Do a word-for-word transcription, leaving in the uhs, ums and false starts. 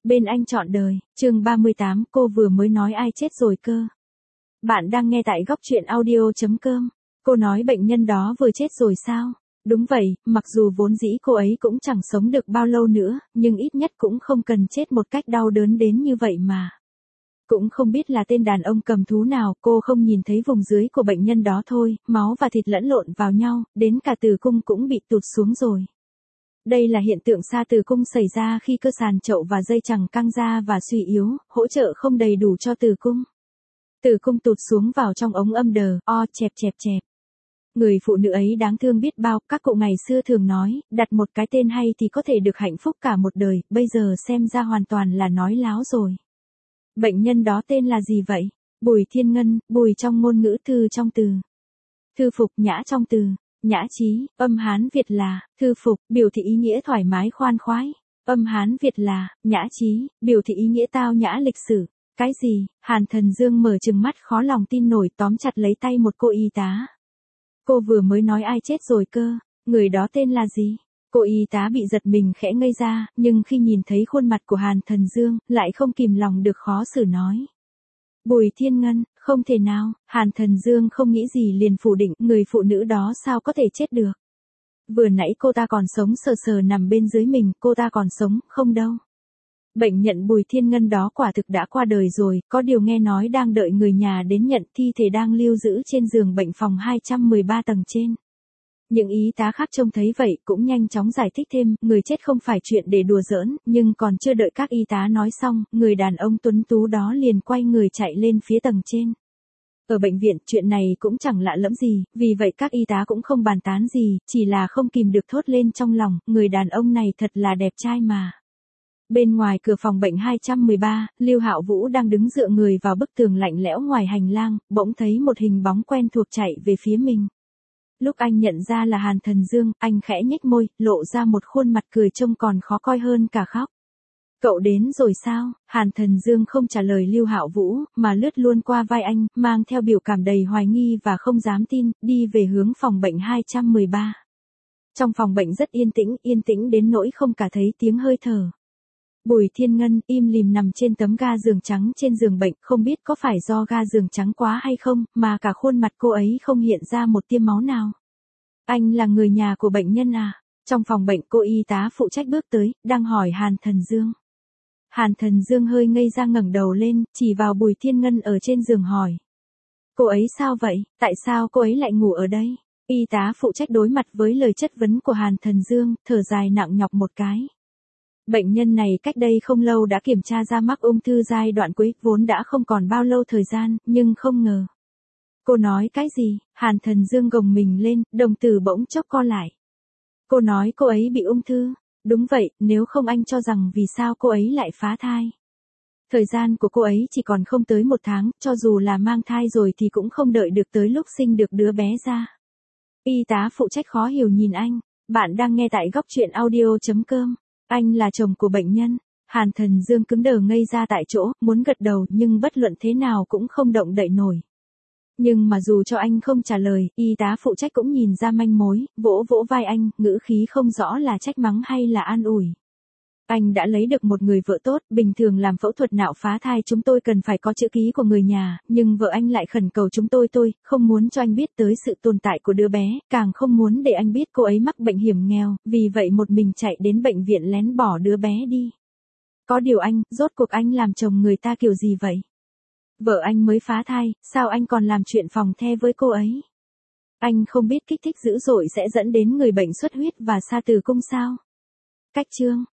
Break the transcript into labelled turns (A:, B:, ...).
A: Bên anh trọn đời, chương ba mươi tám, cô vừa mới nói ai chết rồi cơ. Bạn đang nghe tại góc truyện audio.com. Cô nói bệnh nhân đó vừa chết rồi sao? Đúng vậy, mặc dù vốn dĩ cô ấy cũng chẳng sống được bao lâu nữa, nhưng ít nhất cũng không cần chết một cách đau đớn đến như vậy mà. Cũng không biết là tên đàn ông cầm thú nào, cô không nhìn thấy vùng dưới của bệnh nhân đó thôi, máu và thịt lẫn lộn vào nhau, đến cả tử cung cũng bị tụt xuống rồi. Đây là hiện tượng sa tử cung xảy ra khi cơ sàn chậu và dây chằng căng ra và suy yếu, hỗ trợ không đầy đủ cho tử cung. Tử cung tụt xuống vào trong ống âm đờ, o chẹp chẹp chẹp. Người phụ nữ ấy đáng thương biết bao, các cụ ngày xưa thường nói, đặt một cái tên hay thì có thể được hạnh phúc cả một đời, bây giờ xem ra hoàn toàn là nói láo rồi. Bệnh nhân đó tên là gì vậy? Bùi Thiên Ngân, Bùi trong ngôn ngữ, Thư trong từ. Thư phục, Nhã trong từ. Nhã chí, âm Hán Việt là, thư phục, biểu thị ý nghĩa thoải mái khoan khoái. Âm Hán Việt là, nhã chí, biểu thị ý nghĩa tao nhã lịch sử. Cái gì? Hàn Thần Dương mở trừng mắt khó lòng tin nổi, tóm chặt lấy tay một cô y tá. Cô vừa mới nói ai chết rồi cơ, người đó tên là gì? Cô y tá bị giật mình khẽ ngây ra, nhưng khi nhìn thấy khuôn mặt của Hàn Thần Dương, lại không kìm lòng được khó xử nói. Bùi Thiên Ngân, không thể nào, Hàn Thần Dương không nghĩ gì liền phủ định, người phụ nữ đó sao có thể chết được. Vừa nãy cô ta còn sống sờ sờ nằm bên dưới mình, cô ta còn sống, không đâu. Bệnh nhận Bùi Thiên Ngân đó quả thực đã qua đời rồi, có điều nghe nói đang đợi người nhà đến nhận, thi thể đang lưu giữ trên giường bệnh phòng hai trăm mười ba tầng trên. Những y tá khác trông thấy vậy cũng nhanh chóng giải thích thêm, người chết không phải chuyện để đùa giỡn, nhưng còn chưa đợi các y tá nói xong, người đàn ông tuấn tú đó liền quay người chạy lên phía tầng trên. Ở bệnh viện, chuyện này cũng chẳng lạ lẫm gì, vì vậy các y tá cũng không bàn tán gì, chỉ là không kìm được thốt lên trong lòng, người đàn ông này thật là đẹp trai mà. Bên ngoài cửa phòng bệnh hai trăm mười ba, Lưu Hạo Vũ đang đứng dựa người vào bức tường lạnh lẽo ngoài hành lang, bỗng thấy một hình bóng quen thuộc chạy về phía mình. Lúc anh nhận ra là Hàn Thần Dương, anh khẽ nhếch môi, lộ ra một khuôn mặt cười trông còn khó coi hơn cả khóc. Cậu đến rồi sao? Hàn Thần Dương không trả lời Lưu Hạo Vũ, mà lướt luôn qua vai anh, mang theo biểu cảm đầy hoài nghi và không dám tin, đi về hướng phòng bệnh hai trăm mười ba. Trong phòng bệnh rất yên tĩnh, yên tĩnh đến nỗi không cả thấy tiếng hơi thở. Bùi Thiên Ngân im lìm nằm trên tấm ga giường trắng trên giường bệnh, không biết có phải do ga giường trắng quá hay không, mà cả khuôn mặt cô ấy không hiện ra một tia máu nào. Anh là người nhà của bệnh nhân à? Trong phòng bệnh, cô y tá phụ trách bước tới, đang hỏi Hàn Thần Dương. Hàn Thần Dương hơi ngây ra ngẩng đầu lên, chỉ vào Bùi Thiên Ngân ở trên giường hỏi. Cô ấy sao vậy? Tại sao cô ấy lại ngủ ở đây? Y tá phụ trách đối mặt với lời chất vấn của Hàn Thần Dương, thở dài nặng nhọc một cái. Bệnh nhân này cách đây không lâu đã kiểm tra ra mắc ung thư giai đoạn cuối, vốn đã không còn bao lâu thời gian, nhưng không ngờ. Cô nói cái gì? Hàn Thần Dương gồng mình lên, đồng tử bỗng chốc co lại. Cô nói cô ấy bị ung thư. Đúng vậy, nếu không anh cho rằng vì sao cô ấy lại phá thai. Thời gian của cô ấy chỉ còn không tới một tháng, cho dù là mang thai rồi thì cũng không đợi được tới lúc sinh được đứa bé ra. Y tá phụ trách khó hiểu nhìn anh. Bạn đang nghe tại góc truyện audio.com. Anh là chồng của bệnh nhân. Hàn Thần Dương cứng đờ ngây ra tại chỗ, muốn gật đầu nhưng bất luận thế nào cũng không động đậy nổi. Nhưng mà dù cho anh không trả lời, y tá phụ trách cũng nhìn ra manh mối, vỗ vỗ vai anh, ngữ khí không rõ là trách mắng hay là an ủi. Anh đã lấy được một người vợ tốt, bình thường làm phẫu thuật nạo phá thai chúng tôi cần phải có chữ ký của người nhà, nhưng vợ anh lại khẩn cầu chúng tôi tôi, không muốn cho anh biết tới sự tồn tại của đứa bé, càng không muốn để anh biết cô ấy mắc bệnh hiểm nghèo, vì vậy một mình chạy đến bệnh viện lén bỏ đứa bé đi. Có điều anh, rốt cuộc anh làm chồng người ta kiểu gì vậy? Vợ anh mới phá thai, sao anh còn làm chuyện phòng the với cô ấy? Anh không biết kích thích dữ dội sẽ dẫn đến người bệnh xuất huyết và sa tử cung sao? Cách chương